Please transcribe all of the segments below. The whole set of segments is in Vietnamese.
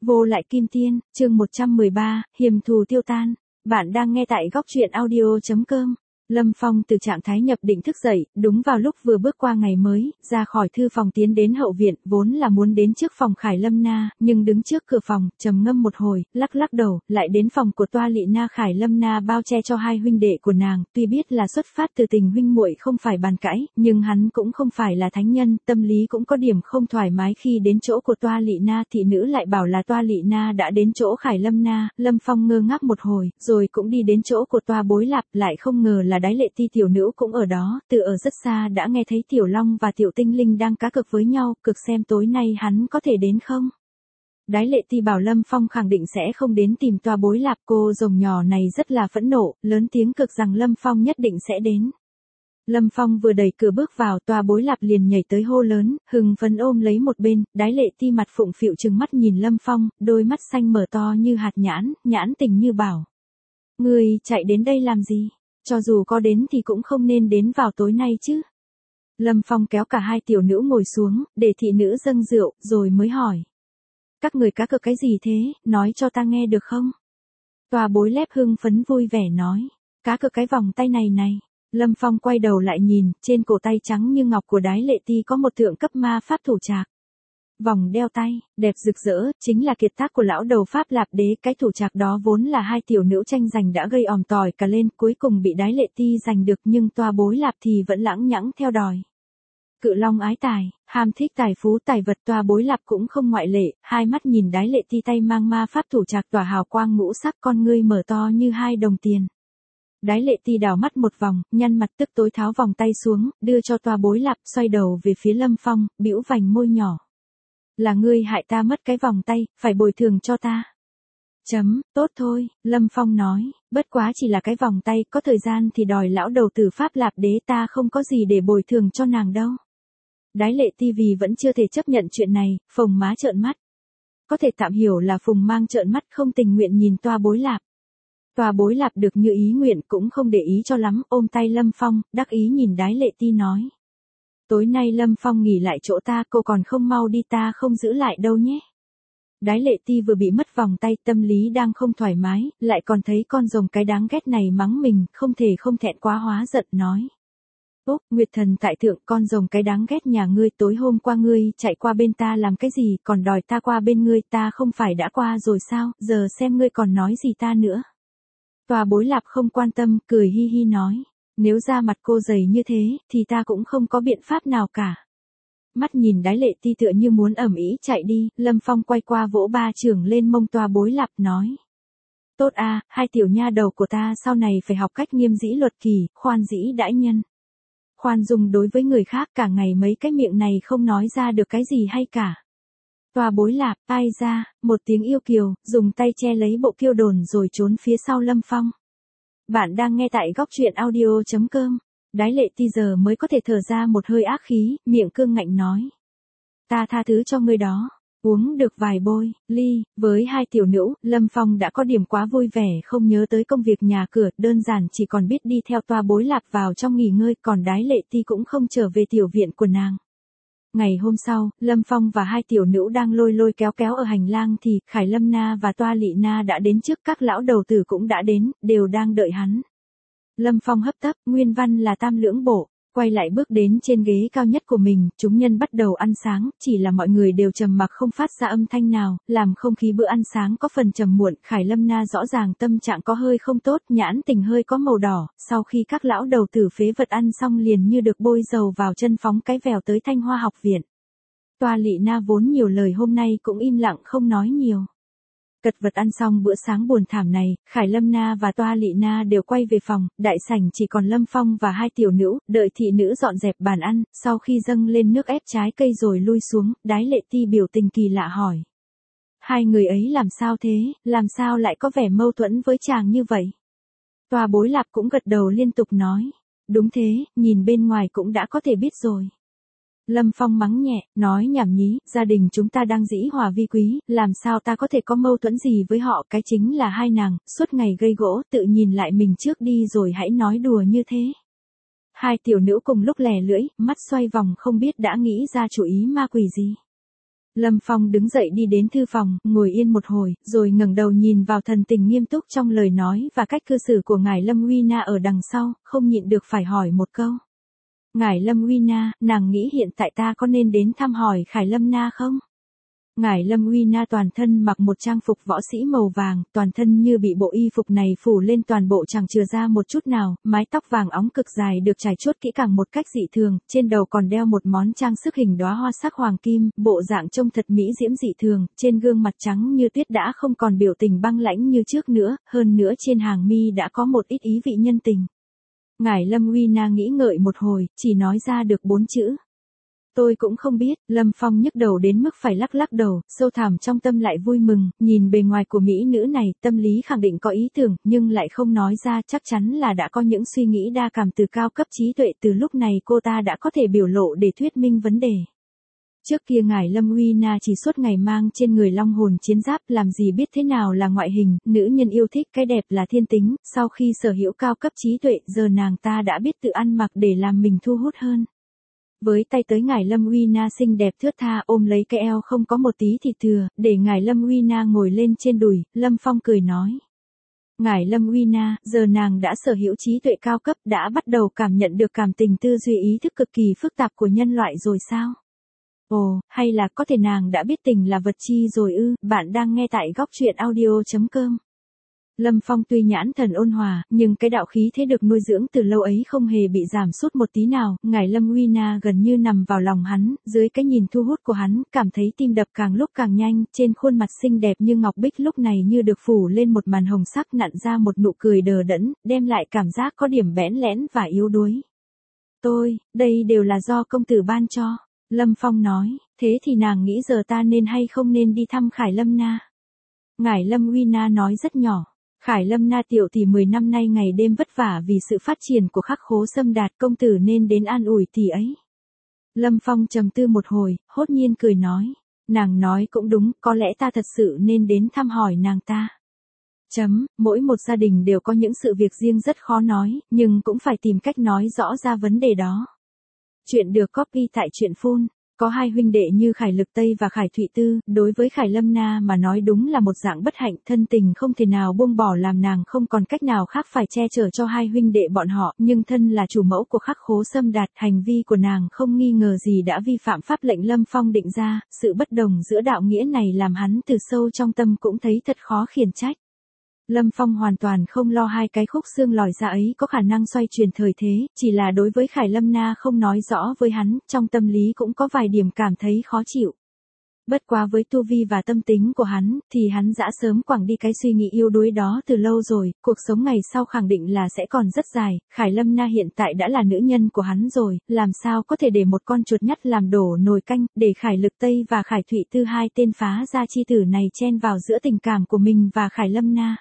Vô lại kim tiên, chương 113, hiềm thù tiêu tan. Bạn đang nghe tại góc truyện audio.com. Lâm Phong từ trạng thái nhập định thức dậy, đúng vào lúc vừa bước qua ngày mới, ra khỏi thư phòng tiến đến hậu viện, vốn là muốn đến trước phòng Khải Lâm Na, nhưng đứng trước cửa phòng, trầm ngâm một hồi, lắc lắc đầu, lại đến phòng của Toa Lị Na. Khải Lâm Na bao che cho hai huynh đệ của nàng, tuy biết là xuất phát từ tình huynh muội không phải bàn cãi, nhưng hắn cũng không phải là thánh nhân, tâm lý cũng có điểm không thoải mái khi đến chỗ của Toa Lị Na. Thị nữ lại bảo là Toa Lị Na đã đến chỗ Khải Lâm Na. Lâm Phong ngơ ngác một hồi, rồi cũng đi đến chỗ của Toa Bối Lạp, lại không ngờ là Đái Lệ Ti tiểu nữ cũng ở đó, từ ở rất xa đã nghe thấy Tiểu Long và Tiểu Tinh Linh đang cá cược với nhau, cực xem tối nay hắn có thể đến không. Đái Lệ Ti bảo Lâm Phong khẳng định sẽ không đến tìm Toa Bối Lạp, cô rồng nhỏ này rất là phẫn nộ, lớn tiếng cực rằng Lâm Phong nhất định sẽ đến. Lâm Phong vừa đẩy cửa bước vào, Toa Bối Lạp liền nhảy tới hô lớn, hừng phấn ôm lấy một bên. Đái Lệ Ti mặt phụng phịu trừng mắt nhìn Lâm Phong, đôi mắt xanh mở to như hạt nhãn, nhãn tình như bảo: "Ngươi chạy đến đây làm gì? Cho dù có đến thì cũng không nên đến vào tối nay chứ." Lâm Phong kéo cả hai tiểu nữ ngồi xuống, để thị nữ dâng rượu, rồi mới hỏi: "Các người cá cược cái gì thế, nói cho ta nghe được không?" Toa Bối Lép hưng phấn vui vẻ nói: "Cá cược cái vòng tay này này." Lâm Phong quay đầu lại nhìn, trên cổ tay trắng như ngọc của Đái Lệ Ti có một thượng cấp ma pháp thủ trạc. Vòng đeo tay, đẹp rực rỡ, chính là kiệt tác của lão đầu Pháp Lạp Đế. Cái thủ trạc đó vốn là hai tiểu nữ tranh giành đã gây òm tỏi cả lên, cuối cùng bị Đái Lệ Ti giành được, nhưng Toa Bối Lạp thì vẫn lãng nhãng theo đòi. Cự long ái tài, ham thích tài phú tài vật, Toa Bối Lạp cũng không ngoại lệ, hai mắt nhìn Đái Lệ Ti tay mang ma pháp thủ trạc tỏa hào quang ngũ sắc, con ngươi mở to như hai đồng tiền. Đái Lệ Ti đảo mắt một vòng, nhăn mặt tức tối tháo vòng tay xuống, đưa cho Toa Bối Lạp, xoay đầu về phía Lâm Phong, bĩu vành môi nhỏ: "Là ngươi hại ta mất cái vòng tay, phải bồi thường cho ta." Tốt thôi, Lâm Phong nói, bất quá chỉ là cái vòng tay, có thời gian thì đòi lão đầu tử Pháp Lạp Đế, ta không có gì để bồi thường cho nàng đâu. Đái Lệ Ti vì vẫn chưa thể chấp nhận chuyện này, phồng má trợn mắt. Có thể tạm hiểu là Phùng Mang trợn mắt không tình nguyện nhìn Toa Bối Lạp. Toa Bối Lạp được như ý nguyện cũng không để ý cho lắm, ôm tay Lâm Phong, đắc ý nhìn Đái Lệ Ti nói: "Tối nay Lâm Phong nghỉ lại chỗ ta, cô còn không mau đi, ta không giữ lại đâu nhé." Đái Lệ Ti vừa bị mất vòng tay, tâm lý đang không thoải mái, lại còn thấy con rồng cái đáng ghét này mắng mình, không thể không thẹn quá hóa giận nói: "Úc, Nguyệt Thần tại thượng, con rồng cái đáng ghét nhà ngươi, tối hôm qua ngươi chạy qua bên ta làm cái gì, còn đòi ta qua bên ngươi, ta không phải đã qua rồi sao, giờ xem ngươi còn nói gì ta nữa." Toa Bối Lạp không quan tâm, cười hi hi nói: "Nếu da mặt cô dày như thế, thì ta cũng không có biện pháp nào cả." Mắt nhìn Đái Lệ Ti tựa như muốn ầm ĩ chạy đi, Lâm Phong quay qua vỗ ba chưởng lên mông Toa Bối Lạp nói: "Tốt a, hai tiểu nha đầu của ta sau này phải học cách nghiêm dĩ luật kỷ, khoan dĩ đãi nhân. Khoan dung đối với người khác, cả ngày mấy cái miệng này không nói ra được cái gì hay cả." Toa Bối Lạp, ai ra, một tiếng yêu kiều, dùng tay che lấy bộ kiêu đồn rồi trốn phía sau Lâm Phong. Bạn đang nghe tại góc truyện audio.com. Đái Lệ Ti giờ mới có thể thở ra một hơi ác khí, miệng cương ngạnh nói: "Ta tha thứ cho ngươi đó." Uống được vài bôi, ly, với hai tiểu nữ, Lâm Phong đã có điểm quá vui vẻ, không nhớ tới công việc nhà cửa, đơn giản chỉ còn biết đi theo Toa Bối Lạp vào trong nghỉ ngơi, còn Đái Lệ Ti cũng không trở về tiểu viện của nàng. Ngày hôm sau, Lâm Phong và hai tiểu nữ đang lôi lôi kéo kéo ở hành lang thì Khải Lâm Na và Toa Lị Na đã đến trước, các lão đầu tử cũng đã đến, đều đang đợi hắn. Lâm Phong hấp tấp, nguyên văn là tam lưỡng bổ, quay lại bước đến trên ghế cao nhất của mình, chúng nhân bắt đầu ăn sáng, chỉ là mọi người đều trầm mặc không phát ra âm thanh nào, làm không khí bữa ăn sáng có phần trầm muộn. Khải Lâm Na rõ ràng tâm trạng có hơi không tốt, nhãn tình hơi có màu đỏ, sau khi các lão đầu tử phế vật ăn xong liền như được bôi dầu vào chân phóng cái vèo tới Thanh Hoa học viện. Toa Lị Na vốn nhiều lời hôm nay cũng im lặng không nói nhiều. Cật vật ăn xong bữa sáng buồn thảm này, Khải Lâm Na và Toa Lị Na đều quay về phòng, đại sảnh chỉ còn Lâm Phong và hai tiểu nữ, đợi thị nữ dọn dẹp bàn ăn, sau khi dâng lên nước ép trái cây rồi lui xuống, Đái Lệ Ti biểu tình kỳ lạ hỏi: "Hai người ấy làm sao thế, làm sao lại có vẻ mâu thuẫn với chàng như vậy?" Toa Bối Lạp cũng gật đầu liên tục nói: "Đúng thế, nhìn bên ngoài cũng đã có thể biết rồi." Lâm Phong mắng nhẹ, nói nhảm nhí, gia đình chúng ta đang dĩ hòa vi quý, làm sao ta có thể có mâu thuẫn gì với họ, cái chính là hai nàng, suốt ngày gây gỗ, tự nhìn lại mình trước đi rồi hãy nói đùa như thế. Hai tiểu nữ cùng lúc lè lưỡi, mắt xoay vòng không biết đã nghĩ ra chủ ý ma quỷ gì. Lâm Phong đứng dậy đi đến thư phòng, ngồi yên một hồi, rồi ngẩng đầu nhìn vào thần tình nghiêm túc trong lời nói và cách cư xử của ngài Lâm Uy Na ở đằng sau, không nhịn được phải hỏi một câu. Ngài Lâm Uy Na, nàng nghĩ hiện tại ta có nên đến thăm hỏi Khải Lâm Na không? Ngài Lâm Uy Na toàn thân mặc một trang phục võ sĩ màu vàng, toàn thân như bị bộ y phục này phủ lên toàn bộ chẳng chừa ra một chút nào, mái tóc vàng óng cực dài được trải chuốt kỹ càng một cách dị thường, trên đầu còn đeo một món trang sức hình đóa hoa sắc hoàng kim, bộ dạng trông thật mỹ diễm dị thường, trên gương mặt trắng như tuyết đã không còn biểu tình băng lãnh như trước nữa, hơn nữa trên hàng mi đã có một ít ý vị nhân tình. Ngài Lâm Uy Na nghĩ ngợi một hồi, chỉ nói ra được 4 chữ. Tôi cũng không biết, Lâm Phong nhức đầu đến mức phải lắc lắc đầu, sâu thẳm trong tâm lại vui mừng, nhìn bề ngoài của mỹ nữ này, tâm lý khẳng định có ý tưởng, nhưng lại không nói ra, chắc chắn là đã có những suy nghĩ đa cảm từ cao cấp trí tuệ, từ lúc này cô ta đã có thể biểu lộ để thuyết minh vấn đề. Trước kia ngài Lâm Uy Na chỉ suốt ngày mang trên người long hồn chiến giáp, làm gì biết thế nào là ngoại hình, nữ nhân yêu thích cái đẹp là thiên tính, sau khi sở hữu cao cấp trí tuệ, giờ nàng ta đã biết tự ăn mặc để làm mình thu hút hơn. Với tay tới ngài Lâm Uy Na xinh đẹp thướt tha ôm lấy cái eo không có một tí thịt thừa, để ngài Lâm Uy Na ngồi lên trên đùi, Lâm Phong cười nói. Ngài Lâm Uy Na, giờ nàng đã sở hữu trí tuệ cao cấp, đã bắt đầu cảm nhận được cảm tình tư duy ý thức cực kỳ phức tạp của nhân loại rồi sao? Ồ, hay là có thể nàng đã biết tình là vật chi rồi ư? Bạn đang nghe tại góc truyện audio.com. Lâm Phong tuy nhãn thần ôn hòa, nhưng cái đạo khí thế được nuôi dưỡng từ lâu ấy không hề bị giảm sút một tí nào, ngài Lâm Uy Na gần như nằm vào lòng hắn, dưới cái nhìn thu hút của hắn, cảm thấy tim đập càng lúc càng nhanh, trên khuôn mặt xinh đẹp như ngọc bích lúc này như được phủ lên một màn hồng sắc nặn ra một nụ cười đờ đẫn, đem lại cảm giác có điểm bẽn lẽn và yếu đuối. Đây đều là do công tử ban cho, Lâm Phong nói, thế thì nàng nghĩ giờ ta nên hay không nên đi thăm Khải Lâm Na? Ngài Lâm Uy Na nói rất nhỏ. Khải Lâm Na tiểu tỷ 10 năm nay ngày đêm vất vả vì sự phát triển của Khắc Khố Sâm Đạt, công tử nên đến an ủi tỷ ấy. Lâm Phong trầm tư một hồi, hốt nhiên cười nói. Nàng nói cũng đúng, có lẽ ta thật sự nên đến thăm hỏi nàng ta. Mỗi một gia đình đều có những sự việc riêng rất khó nói, nhưng cũng phải tìm cách nói rõ ra vấn đề đó. Chuyện được copy tại truyện phone. Có hai huynh đệ như Khải Lực Tây và Khải Thụy Tư, đối với Khải Lâm Na mà nói đúng là một dạng bất hạnh, thân tình không thể nào buông bỏ làm nàng không còn cách nào khác phải che chở cho hai huynh đệ bọn họ, nhưng thân là chủ mẫu của Khắc Khố Sâm Đạt, hành vi của nàng không nghi ngờ gì đã vi phạm pháp lệnh Lâm Phong định ra, sự bất đồng giữa đạo nghĩa này làm hắn từ sâu trong tâm cũng thấy thật khó khiển trách. Lâm Phong hoàn toàn không lo hai cái khúc xương lòi ra ấy có khả năng xoay chuyển thời thế, chỉ là đối với Khải Lâm Na không nói rõ với hắn, trong tâm lý cũng có vài điểm cảm thấy khó chịu. Bất quá với tu vi và tâm tính của hắn, thì hắn đã sớm quẳng đi cái suy nghĩ yếu đuối đó từ lâu rồi, cuộc sống ngày sau khẳng định là sẽ còn rất dài, Khải Lâm Na hiện tại đã là nữ nhân của hắn rồi, làm sao có thể để một con chuột nhắt làm đổ nồi canh, để Khải Lực Tây và Khải Thụy Tư hai tên phá gia chi tử này chen vào giữa tình cảm của mình và Khải Lâm Na.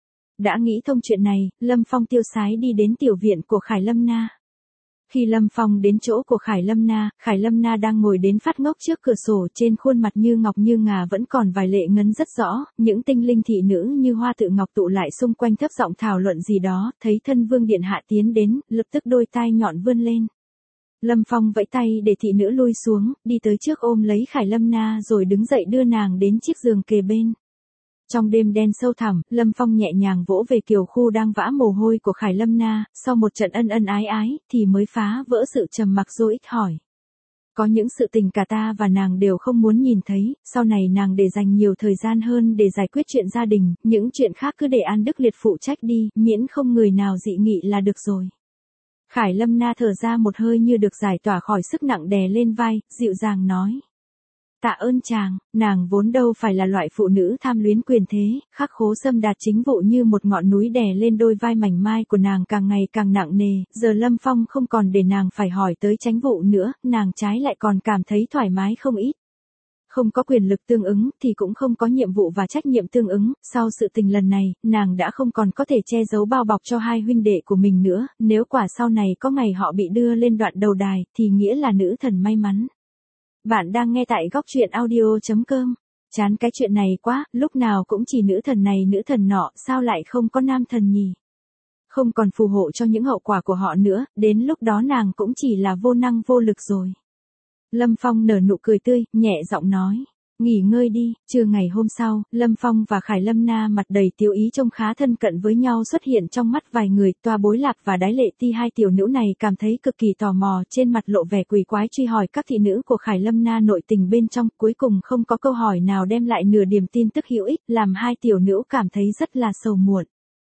Đã nghĩ thông chuyện này, Lâm Phong tiêu sái đi đến tiểu viện của Khải Lâm Na. Khi Lâm Phong đến chỗ của Khải Lâm Na đang ngồi đến phát ngốc trước cửa sổ, trên khuôn mặt như ngọc như ngà vẫn còn vài lệ ngấn rất rõ, những tinh linh thị nữ như hoa tự ngọc tụ lại xung quanh thấp giọng thảo luận gì đó, thấy thân vương điện hạ tiến đến, lập tức đôi tai nhọn vươn lên. Lâm Phong vẫy tay để thị nữ lui xuống, đi tới trước ôm lấy Khải Lâm Na rồi đứng dậy đưa nàng đến chiếc giường kề bên. Trong đêm đen sâu thẳm, Lâm Phong nhẹ nhàng vỗ về kiều khu đang vã mồ hôi của Khải Lâm Na, sau một trận ân ân ái ái, thì mới phá vỡ sự trầm mặc rồi ích hỏi. Có những sự tình cả ta và nàng đều không muốn nhìn thấy, sau này nàng để dành nhiều thời gian hơn để giải quyết chuyện gia đình, những chuyện khác cứ để An Đức Liệt phụ trách đi, miễn không người nào dị nghị là được rồi. Khải Lâm Na thở ra một hơi như được giải tỏa khỏi sức nặng đè lên vai, dịu dàng nói. Tạ ơn chàng, nàng vốn đâu phải là loại phụ nữ tham luyến quyền thế, Khắc Khố Sâm Đạt chính vụ như một ngọn núi đè lên đôi vai mảnh mai của nàng càng ngày càng nặng nề, giờ Lâm Phong không còn để nàng phải hỏi tới tránh vụ nữa, nàng trái lại còn cảm thấy thoải mái không ít. Không có quyền lực tương ứng thì cũng không có nhiệm vụ và trách nhiệm tương ứng, sau sự tình lần này, nàng đã không còn có thể che giấu bao bọc cho hai huynh đệ của mình nữa, nếu quả sau này có ngày họ bị đưa lên đoạn đầu đài, thì nghĩa là nữ thần may mắn. Bạn đang nghe tại góc truyện audio.com. Chán cái chuyện này quá, lúc nào cũng chỉ nữ thần này nữ thần nọ, sao lại không có nam thần nhỉ? Không còn phù hộ cho những hậu quả của họ nữa, đến lúc đó nàng cũng chỉ là vô năng vô lực rồi. Lâm Phong nở nụ cười tươi, nhẹ giọng nói. Nghỉ ngơi đi. Trưa ngày hôm sau, Lâm Phong và Khải Lâm Na mặt đầy tiêu ý trông khá thân cận với nhau xuất hiện trong mắt vài người. Toa Bối Lạc và Đái Lệ Ti, hai tiểu nữ này cảm thấy cực kỳ tò mò, trên mặt lộ vẻ quỷ quái truy hỏi các thị nữ của Khải Lâm Na nội tình bên trong. Cuối cùng không có câu hỏi nào đem lại nửa điểm tin tức hữu ích, làm hai tiểu nữ cảm thấy rất là sầu muộn.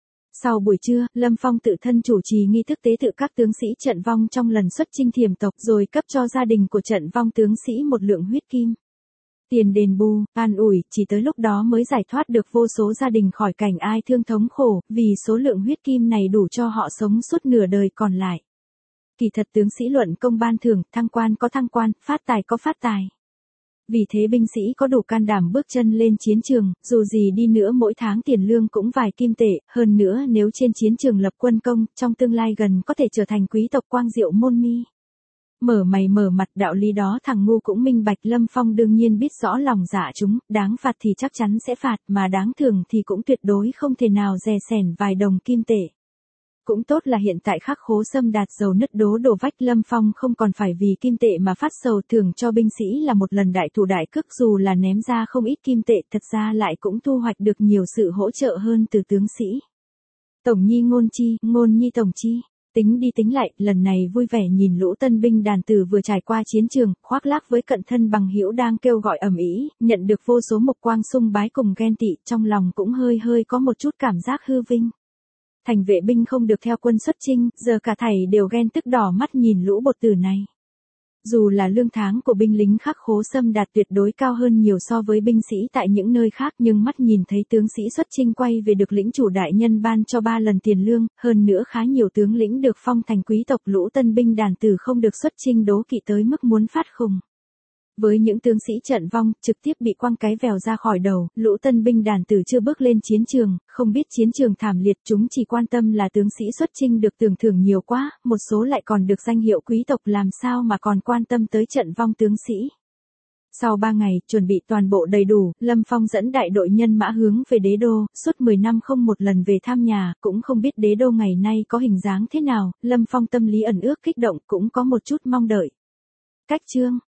Sau buổi trưa, Lâm Phong tự thân chủ trì nghi thức tế tự các tướng sĩ trận vong trong lần xuất chinh thiểm tộc, rồi cấp cho gia đình của trận vong tướng sĩ một lượng huyết kim. Tiền đền bù, an ủi, chỉ tới lúc đó mới giải thoát được vô số gia đình khỏi cảnh ai thương thống khổ, vì số lượng huyết kim này đủ cho họ sống suốt nửa đời còn lại. Kỳ thật tướng sĩ luận công ban thưởng, thăng quan có thăng quan, phát tài có phát tài. Vì thế binh sĩ có đủ can đảm bước chân lên chiến trường, dù gì đi nữa mỗi tháng tiền lương cũng vài kim tệ, hơn nữa nếu trên chiến trường lập quân công, trong tương lai gần có thể trở thành quý tộc quang diệu môn mi. Mở mày mở mặt, đạo lý đó thằng ngu cũng minh bạch. Lâm Phong đương nhiên biết rõ lòng dạ chúng, đáng phạt thì chắc chắn sẽ phạt, mà đáng thưởng thì cũng tuyệt đối không thể nào dè sẻn vài đồng kim tệ. Cũng tốt là hiện tại Khắc Khố Sâm đạt dầu nứt đổ vách, Lâm Phong không còn phải vì kim tệ mà phát sầu. Thưởng cho binh sĩ là một lần đại thủ đại cước, dù là ném ra không ít kim tệ, thật ra lại cũng thu hoạch được nhiều sự hỗ trợ hơn từ tướng sĩ. Tổng nhi ngôn chi, ngôn nhi tổng chi. Tính đi tính lại, lần này vui vẻ nhìn lũ tân binh đàn tử vừa trải qua chiến trường, khoác lác với cận thân bằng hữu đang kêu gọi ầm ĩ, nhận được vô số mục quang sung bái cùng ghen tị, trong lòng cũng hơi có một chút cảm giác hư vinh. Thành vệ binh không được theo quân xuất chinh, giờ cả thảy đều ghen tức đỏ mắt nhìn lũ bột tử này. Dù là lương tháng của binh lính Khắc Khố Sâm đạt tuyệt đối cao hơn nhiều so với binh sĩ tại những nơi khác, nhưng mắt nhìn thấy tướng sĩ xuất chinh quay về được lĩnh chủ đại nhân ban cho 3 lần tiền lương, hơn nữa khá nhiều tướng lĩnh được phong thành quý tộc, lũ tân binh đàn tử không được xuất chinh đố kỵ tới mức muốn phát khùng. Với những tướng sĩ trận vong, trực tiếp bị quăng cái vèo ra khỏi đầu, lũ tân binh đàn tử chưa bước lên chiến trường, không biết chiến trường thảm liệt, chúng chỉ quan tâm là tướng sĩ xuất chinh được tưởng thưởng nhiều quá, một số lại còn được danh hiệu quý tộc, làm sao mà còn quan tâm tới trận vong tướng sĩ. Sau 3 ngày, chuẩn bị toàn bộ đầy đủ, Lâm Phong dẫn đại đội nhân mã hướng về đế đô, suốt 10 năm không một lần về thăm nhà, cũng không biết đế đô ngày nay có hình dáng thế nào, Lâm Phong tâm lý ẩn ước kích động, cũng có một chút mong đợi. Cách chương